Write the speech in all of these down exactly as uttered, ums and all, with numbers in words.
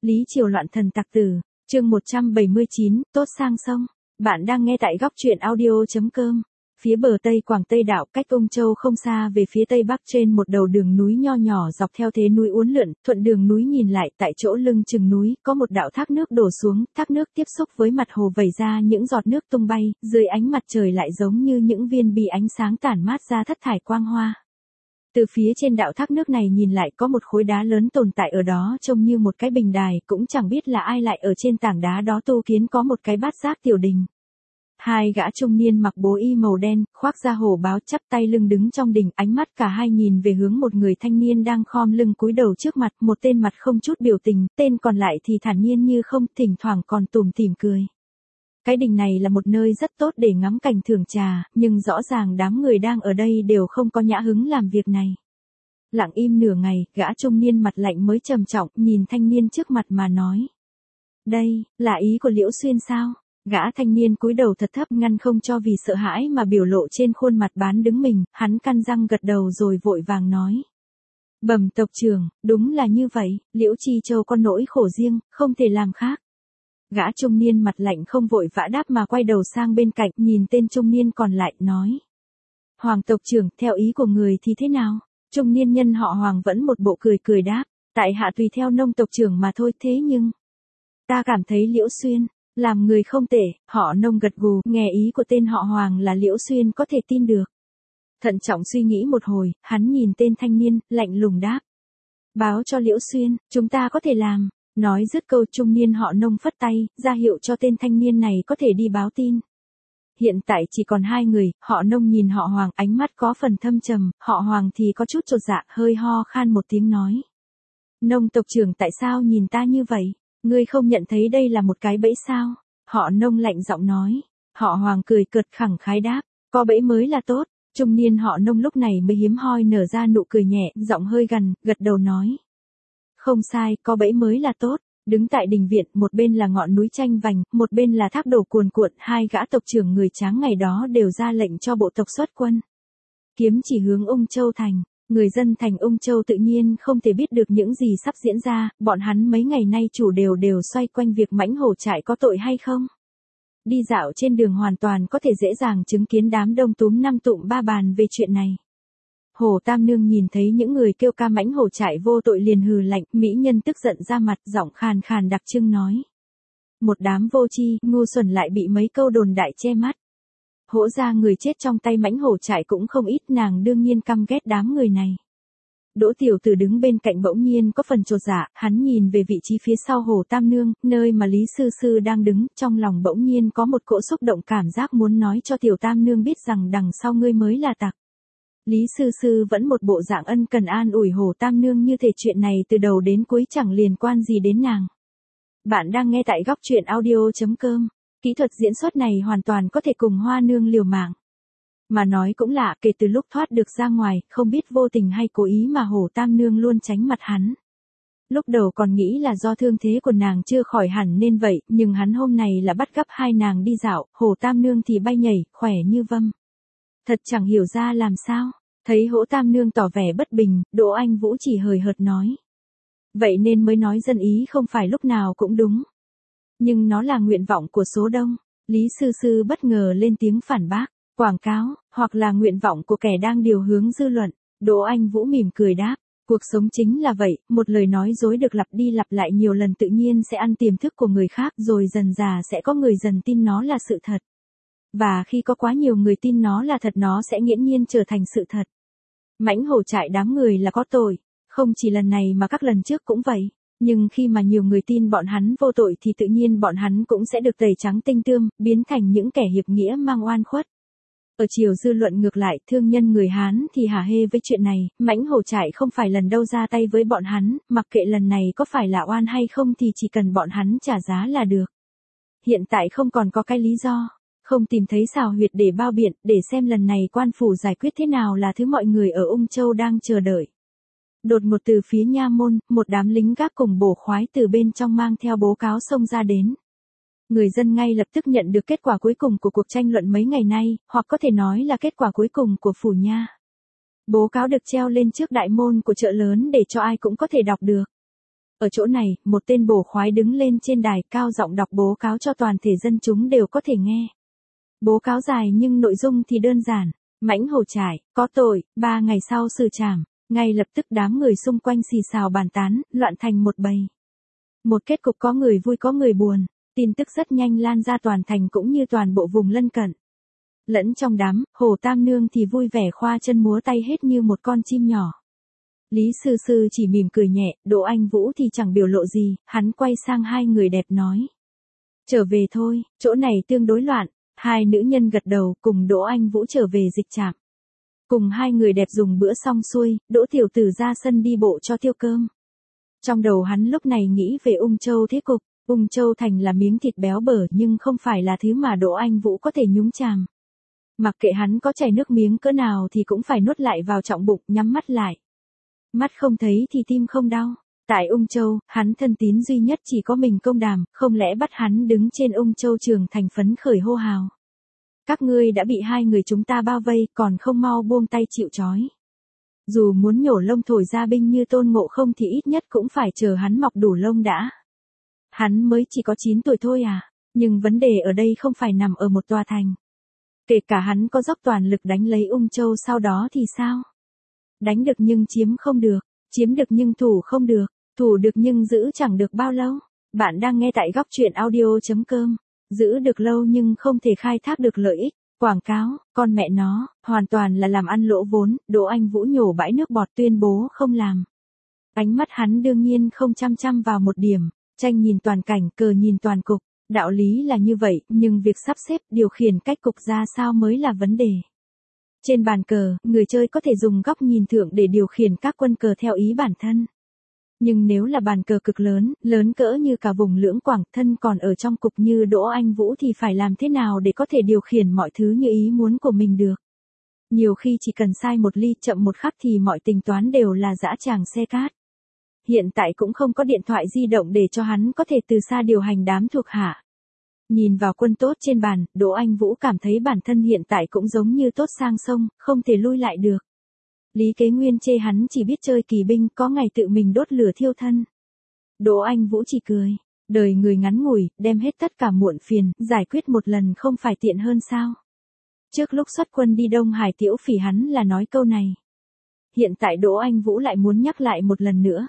Lý Triều loạn thần tặc tử, chương một trăm bảy mươi chín, tốt sang sông. Bạn đang nghe tại góc truyện audio chấm com. Phía bờ Tây Quảng Tây Đạo cách Ung Châu không xa về phía Tây Bắc trên một đầu đường núi nho nhỏ dọc theo thế núi uốn lượn, thuận đường núi nhìn lại tại chỗ lưng chừng núi, có một đạo thác nước đổ xuống, thác nước tiếp xúc với mặt hồ vẩy ra những giọt nước tung bay, dưới ánh mặt trời lại giống như những viên bi ánh sáng tản mát ra thất thải quang hoa. Từ phía trên đạo thác nước này nhìn lại có một khối đá lớn tồn tại ở đó trông như một cái bình đài, cũng chẳng biết là ai lại ở trên tảng đá đó tu kiến có một cái bát giác tiểu đình. Hai gã trung niên mặc bố y màu đen, khoác da hổ báo chắp tay lưng đứng trong đình, ánh mắt cả hai nhìn về hướng một người thanh niên đang khom lưng cúi đầu trước mặt, một tên mặt không chút biểu tình, tên còn lại thì thản nhiên như không, thỉnh thoảng còn tủm tỉm cười. Cái đình này là một nơi rất tốt để ngắm cảnh thưởng trà, nhưng rõ ràng đám người đang ở đây đều không có nhã hứng làm việc này. Lặng im nửa ngày, gã trung niên mặt lạnh mới trầm trọng, nhìn thanh niên trước mặt mà nói. Đây, là ý của Liễu Xuyên sao? Gã thanh niên cúi đầu thật thấp ngăn không cho vì sợ hãi mà biểu lộ trên khuôn mặt bán đứng mình, hắn căn răng gật đầu rồi vội vàng nói. Bẩm tộc trưởng, đúng là như vậy, Liễu Chi Châu có nỗi khổ riêng, không thể làm khác. Gã trung niên mặt lạnh không vội vã đáp mà quay đầu sang bên cạnh, nhìn tên trung niên còn lại, nói. Hoàng tộc trưởng, theo ý của người thì thế nào? Trung niên nhân họ Hoàng vẫn một bộ cười cười đáp, tại hạ tùy theo nông tộc trưởng mà thôi, thế nhưng ta cảm thấy Liễu Xuyên làm người không tệ. Họ Nông gật gù, nghe ý của tên họ Hoàng là Liễu Xuyên có thể tin được. Thận trọng suy nghĩ một hồi, hắn nhìn tên thanh niên, lạnh lùng đáp. Báo cho Liễu Xuyên, chúng ta có thể làm. Nói dứt câu, trung niên họ Nông phất tay, ra hiệu cho tên thanh niên này có thể đi báo tin. Hiện tại chỉ còn hai người, họ Nông nhìn họ Hoàng, ánh mắt có phần thâm trầm, họ Hoàng thì có chút chột dạ, hơi ho khan một tiếng nói. Nông tộc trưởng, tại sao nhìn ta như vậy? Ngươi không nhận thấy đây là một cái bẫy sao? Họ Nông lạnh giọng nói. Họ Hoàng cười cợt khẳng khái đáp, có bẫy mới là tốt. Trung niên họ Nông lúc này mới hiếm hoi nở ra nụ cười nhẹ, giọng hơi gằn, gật đầu nói. Không sai, có bẫy mới là tốt. Đứng tại đình viện, một bên là ngọn núi tranh vành, một bên là thác đổ cuồn cuộn, hai gã tộc trưởng người Tráng ngày đó đều ra lệnh cho bộ tộc xuất quân. Kiếm chỉ hướng Ung Châu thành. Người dân thành Ung Châu tự nhiên không thể biết được những gì sắp diễn ra, bọn hắn mấy ngày nay chủ đều đều xoay quanh việc mãnh hổ trại có tội hay không. Đi dạo trên đường hoàn toàn có thể dễ dàng chứng kiến đám đông túm năm tụm ba bàn về chuyện này. Hồ Tam Nương nhìn thấy những người kêu ca mãnh hổ trại vô tội liền hừ lạnh, mỹ nhân tức giận ra mặt, giọng khàn khàn đặc trưng nói. Một đám vô tri, ngu xuẩn lại bị mấy câu đồn đại che mắt. Hỗ ra người chết trong tay mãnh hổ trại cũng không ít, nàng đương nhiên căm ghét đám người này. Đỗ Tiểu Tử đứng bên cạnh bỗng nhiên có phần chột dạ, hắn nhìn về vị trí phía sau Hồ Tam Nương, nơi mà Lý Sư Sư đang đứng, trong lòng bỗng nhiên có một cỗ xúc động cảm giác muốn nói cho Tiểu Tam Nương biết rằng đằng sau ngươi mới là tặc. Lý Sư Sư vẫn một bộ dạng ân cần an ủi Hồ Tam Nương như thể chuyện này từ đầu đến cuối chẳng liên quan gì đến nàng. Bạn đang nghe tại góc truyện audio chấm com. Kỹ thuật diễn xuất này hoàn toàn có thể cùng Hoa Nương liều mạng. Mà nói cũng lạ, kể từ lúc thoát được ra ngoài, không biết vô tình hay cố ý mà Hồ Tam Nương luôn tránh mặt hắn. Lúc đầu còn nghĩ là do thương thế của nàng chưa khỏi hẳn nên vậy, nhưng hắn hôm này là bắt gấp hai nàng đi dạo, Hồ Tam Nương thì bay nhảy, khỏe như vâm. Thật chẳng hiểu ra làm sao. Thấy Hồ Tam Nương tỏ vẻ bất bình, Đỗ Anh Vũ chỉ hời hợt nói. Vậy nên mới nói dân ý không phải lúc nào cũng đúng. Nhưng nó là nguyện vọng của số đông. Lý Sư Sư bất ngờ lên tiếng phản bác. Quảng cáo, hoặc là nguyện vọng của kẻ đang điều hướng dư luận. Đỗ Anh Vũ mỉm cười đáp. Cuộc sống chính là vậy, một lời nói dối được lặp đi lặp lại nhiều lần tự nhiên sẽ ăn tiềm thức của người khác, rồi dần dà sẽ có người dần tin nó là sự thật. Và khi có quá nhiều người tin nó là thật, nó sẽ nghiễm nhiên trở thành sự thật. Mãnh hổ trại đám người là có tội, không chỉ lần này mà các lần trước cũng vậy. Nhưng khi mà nhiều người tin bọn hắn vô tội thì tự nhiên bọn hắn cũng sẽ được tẩy trắng tinh tươm, biến thành những kẻ hiệp nghĩa mang oan khuất. Ở chiều dư luận ngược lại, thương nhân người Hán thì hả hê với chuyện này, mãnh hổ trại không phải lần đâu ra tay với bọn hắn, mặc kệ lần này có phải là oan hay không thì chỉ cần bọn hắn trả giá là được. Hiện tại không còn có cái lý do, không tìm thấy xào huyệt để bao biện, để xem lần này quan phủ giải quyết thế nào là thứ mọi người ở Ung Châu đang chờ đợi. Đột ngột từ phía nha môn, một đám lính gác cùng bổ khoái từ bên trong mang theo bố cáo xông ra đến. Người dân ngay lập tức nhận được kết quả cuối cùng của cuộc tranh luận mấy ngày nay, hoặc có thể nói là kết quả cuối cùng của phủ nha. Bố cáo được treo lên trước đại môn của chợ lớn để cho ai cũng có thể đọc được. Ở chỗ này, một tên bổ khoái đứng lên trên đài cao giọng đọc bố cáo cho toàn thể dân chúng đều có thể nghe. Bố cáo dài nhưng nội dung thì đơn giản. Mãnh hổ trải, có tội, ba ngày sau xử trảm. Ngay lập tức đám người xung quanh xì xào bàn tán, loạn thành một bầy. Một kết cục có người vui có người buồn. Tin tức rất nhanh lan ra toàn thành cũng như toàn bộ vùng lân cận. Lẫn trong đám, Hồ Tam Nương thì vui vẻ khoa chân múa tay hết như một con chim nhỏ. Lý Sư Sư chỉ mỉm cười nhẹ, Đỗ Anh Vũ thì chẳng biểu lộ gì, hắn quay sang hai người đẹp nói. Trở về thôi, chỗ này tương đối loạn. Hai nữ nhân gật đầu cùng Đỗ Anh Vũ trở về dịch trạm. Cùng hai người đẹp dùng bữa xong xuôi, Đỗ Tiểu Tử ra sân đi bộ cho tiêu cơm. Trong đầu hắn lúc này nghĩ về Ung Châu thế cục. Ung Châu thành là miếng thịt béo bở nhưng không phải là thứ mà Đỗ Anh Vũ có thể nhúng chàm. Mặc kệ hắn có chảy nước miếng cỡ nào thì cũng phải nuốt lại vào trọng bụng, nhắm mắt lại. Mắt không thấy thì tim không đau. Tại Ung Châu, hắn thân tín duy nhất chỉ có mình Công Đàm, không lẽ bắt hắn đứng trên Ung Châu trường thành phấn khởi hô hào. Các ngươi đã bị hai người chúng ta bao vây, còn không mau buông tay chịu trói. Dù muốn nhổ lông thổi ra binh như Tôn Ngộ Không thì ít nhất cũng phải chờ hắn mọc đủ lông đã. Hắn mới chỉ có chín tuổi thôi à, nhưng vấn đề ở đây không phải nằm ở một tòa thành. Kể cả hắn có dốc toàn lực đánh lấy Ung Châu sau đó thì sao? Đánh được nhưng chiếm không được, chiếm được nhưng thủ không được, thủ được nhưng giữ chẳng được bao lâu. Bạn đang nghe tại góc truyện audio chấm com. Giữ được lâu nhưng không thể khai thác được lợi ích. Quảng cáo, con mẹ nó, hoàn toàn là làm ăn lỗ vốn. Đỗ Anh Vũ nhổ bãi nước bọt tuyên bố không làm. Ánh mắt hắn đương nhiên không chăm chăm vào một điểm. Tranh nhìn toàn cảnh, cờ nhìn toàn cục. Đạo lý là như vậy, nhưng việc sắp xếp, điều khiển cách cục ra sao mới là vấn đề. Trên bàn cờ, người chơi có thể dùng góc nhìn thượng để điều khiển các quân cờ theo ý bản thân. Nhưng nếu là bàn cờ cực lớn, lớn cỡ như cả vùng lưỡng quảng, thân còn ở trong cục như Đỗ Anh Vũ thì phải làm thế nào để có thể điều khiển mọi thứ như ý muốn của mình được. Nhiều khi chỉ cần sai một ly chậm một khắc thì mọi tính toán đều là dã tràng xe cát. Hiện tại cũng không có điện thoại di động để cho hắn có thể từ xa điều hành đám thuộc hạ. Nhìn vào quân tốt trên bàn, Đỗ Anh Vũ cảm thấy bản thân hiện tại cũng giống như tốt sang sông, không thể lui lại được. Lý Kế Nguyên chê hắn chỉ biết chơi kỳ binh, có ngày tự mình đốt lửa thiêu thân. Đỗ Anh Vũ chỉ cười, đời người ngắn ngủi, đem hết tất cả muộn phiền, giải quyết một lần không phải tiện hơn sao. Trước lúc xuất quân đi Đông Hải Tiễu Phỉ hắn là nói câu này. Hiện tại Đỗ Anh Vũ lại muốn nhắc lại một lần nữa.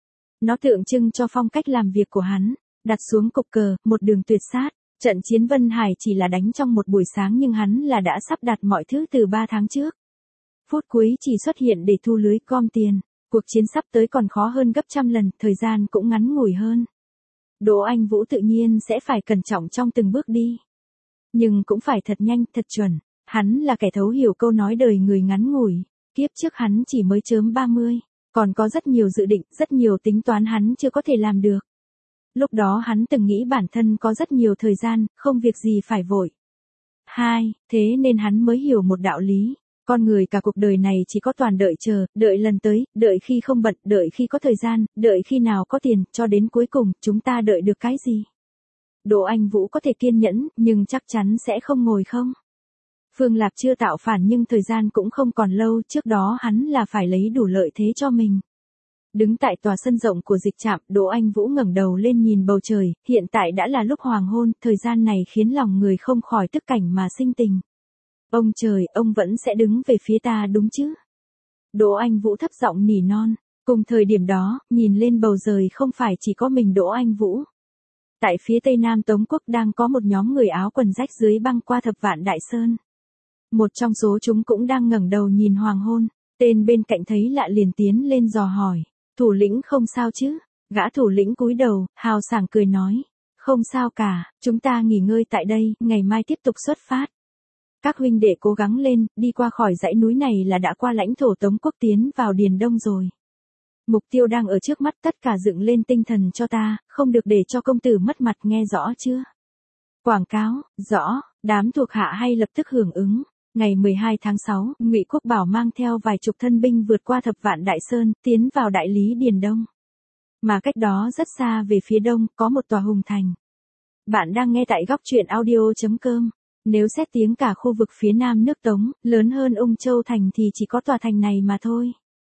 Nó tượng trưng cho phong cách làm việc của hắn, đặt xuống cục cờ, một đường tuyệt sát. Trận chiến Vân Hải chỉ là đánh trong một buổi sáng nhưng hắn là đã sắp đặt mọi thứ từ ba tháng trước. Phút cuối chỉ xuất hiện để thu lưới gom tiền. Cuộc chiến sắp tới còn khó hơn gấp trăm lần, thời gian cũng ngắn ngủi hơn. Đỗ Anh Vũ tự nhiên sẽ phải cẩn trọng trong từng bước đi. Nhưng cũng phải thật nhanh, thật chuẩn. Hắn là kẻ thấu hiểu câu nói đời người ngắn ngủi. Kiếp trước hắn chỉ mới chớm ba mươi. Còn có rất nhiều dự định, rất nhiều tính toán hắn chưa có thể làm được. Lúc đó hắn từng nghĩ bản thân có rất nhiều thời gian, không việc gì phải vội. Hai, thế nên hắn mới hiểu một đạo lý. Con người cả cuộc đời này chỉ có toàn đợi chờ, đợi lần tới, đợi khi không bận, đợi khi có thời gian, đợi khi nào có tiền, cho đến cuối cùng, chúng ta đợi được cái gì? Đỗ Anh Vũ có thể kiên nhẫn, nhưng chắc chắn sẽ không ngồi không. Phương Lạc chưa tạo phản nhưng thời gian cũng không còn lâu, trước đó hắn là phải lấy đủ lợi thế cho mình. Đứng tại tòa sân rộng của dịch trạm, Đỗ Anh Vũ ngẩng đầu lên nhìn bầu trời, hiện tại đã là lúc hoàng hôn, thời gian này khiến lòng người không khỏi tức cảnh mà sinh tình. Ông trời, ông vẫn sẽ đứng về phía ta đúng chứ? Đỗ Anh Vũ thấp giọng nỉ non, cùng thời điểm đó, nhìn lên bầu trời không phải chỉ có mình Đỗ Anh Vũ. Tại phía tây nam Tống Quốc đang có một nhóm người áo quần rách dưới băng qua thập vạn đại sơn. Một trong số chúng cũng đang ngẩng đầu nhìn hoàng hôn, tên bên cạnh thấy lạ liền tiến lên dò hỏi. Thủ lĩnh không sao chứ? Gã thủ lĩnh cúi đầu, hào sảng cười nói. Không sao cả, chúng ta nghỉ ngơi tại đây, ngày mai tiếp tục xuất phát. Các huynh đệ cố gắng lên, đi qua khỏi dãy núi này là đã qua lãnh thổ Tống Quốc tiến vào Điền Đông rồi. Mục tiêu đang ở trước mắt, tất cả dựng lên tinh thần cho ta, không được để cho công tử mất mặt, nghe rõ chưa? Quảng cáo, rõ, đám thuộc hạ hay lập tức hưởng ứng. Ngày mười hai tháng sáu, Ngụy Quốc Bảo mang theo vài chục thân binh vượt qua thập vạn đại sơn, tiến vào đại lý Điền Đông. Mà cách đó rất xa về phía đông, có một tòa hùng thành. Bạn đang nghe tại góc truyện audio chấm com. Nếu xét tiếng cả khu vực phía nam nước Tống, lớn hơn Ung Châu thành thì chỉ có tòa thành này mà thôi.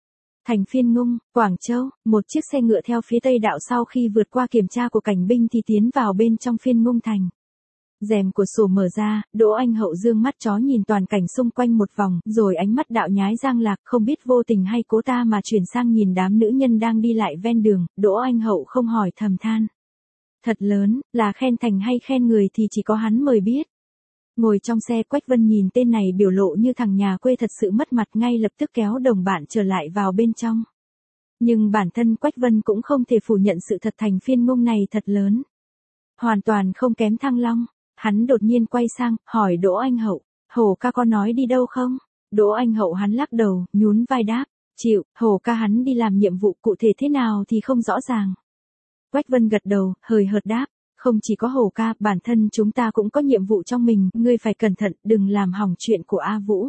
Thành Phiên Ngung, Quảng Châu, một chiếc xe ngựa theo phía tây đạo sau khi vượt qua kiểm tra của cảnh binh thì tiến vào bên trong Phiên Ngung thành. Rèm của sổ mở ra, Đỗ Anh Hậu dương mắt chó nhìn toàn cảnh xung quanh một vòng, rồi ánh mắt đạo nhái giang lạc, không biết vô tình hay cố ta mà chuyển sang nhìn đám nữ nhân đang đi lại ven đường, Đỗ Anh Hậu không hỏi thầm than. Thật lớn, là khen thành hay khen người thì chỉ có hắn mới biết. Ngồi trong xe, Quách Vân nhìn tên này biểu lộ như thằng nhà quê thật sự mất mặt, ngay lập tức kéo đồng bạn trở lại vào bên trong. Nhưng bản thân Quách Vân cũng không thể phủ nhận sự thật, Thành Phiên Ngung này thật lớn. Hoàn toàn không kém Thăng Long. Hắn đột nhiên quay sang, hỏi Đỗ Anh Hậu, Hổ ca có nói đi đâu không? Đỗ Anh Hậu hắn lắc đầu, nhún vai đáp, chịu, Hổ ca hắn đi làm nhiệm vụ, cụ thể thế nào thì không rõ ràng. Quách Vân gật đầu, hời hợt đáp, không chỉ có Hổ ca, bản thân chúng ta cũng có nhiệm vụ trong mình, ngươi phải cẩn thận, đừng làm hỏng chuyện của A Vũ.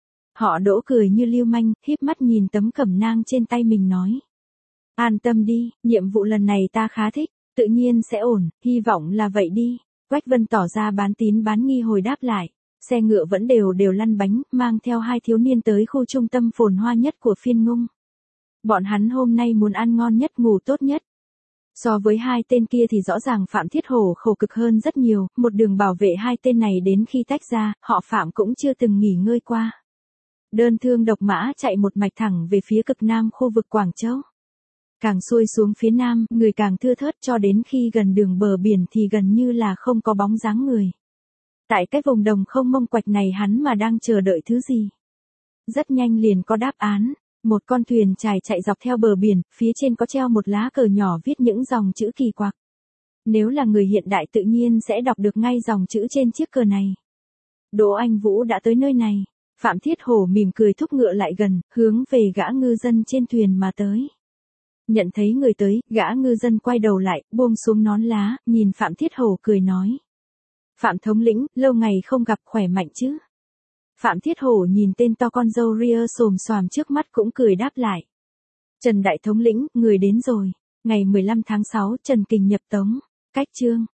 Họ Đỗ cười như lưu manh, híp mắt nhìn tấm cẩm nang trên tay mình nói. An tâm đi, nhiệm vụ lần này ta khá thích, tự nhiên sẽ ổn, hy vọng là vậy đi. Quách Vân tỏ ra bán tín bán nghi hồi đáp lại, xe ngựa vẫn đều đều lăn bánh, mang theo hai thiếu niên tới khu trung tâm phồn hoa nhất của Phiên Ngung. Bọn hắn hôm nay muốn ăn ngon nhất, ngủ tốt nhất. So với hai tên kia thì rõ ràng Phạm Thiết Hổ khổ cực hơn rất nhiều, một đường bảo vệ hai tên này đến khi tách ra, họ Phạm cũng chưa từng nghỉ ngơi qua. Đơn thương độc mã chạy một mạch thẳng về phía cực nam khu vực Quảng Châu. Càng xuôi xuống phía nam, người càng thưa thớt, cho đến khi gần đường bờ biển thì gần như là không có bóng dáng người. Tại cái vùng đồng không mông quạch này hắn mà đang chờ đợi thứ gì. Rất nhanh liền có đáp án, một con thuyền trài chạy dọc theo bờ biển, phía trên có treo một lá cờ nhỏ viết những dòng chữ kỳ quặc. Nếu là người hiện đại tự nhiên sẽ đọc được ngay dòng chữ trên chiếc cờ này. Đỗ Anh Vũ đã tới nơi này. Phạm Thiết Hổ mỉm cười thúc ngựa lại gần, hướng về gã ngư dân trên thuyền mà tới. Nhận thấy người tới, gã ngư dân quay đầu lại, buông xuống nón lá, nhìn Phạm Thiết Hổ cười nói. Phạm thống lĩnh, lâu ngày không gặp, khỏe mạnh chứ? Phạm Thiết Hổ nhìn tên to con râu ria xồm xoàm trước mắt cũng cười đáp lại. Trần đại thống lĩnh, người đến rồi. Ngày mười lăm tháng sáu, Trần Kình nhập tống. Cách chương.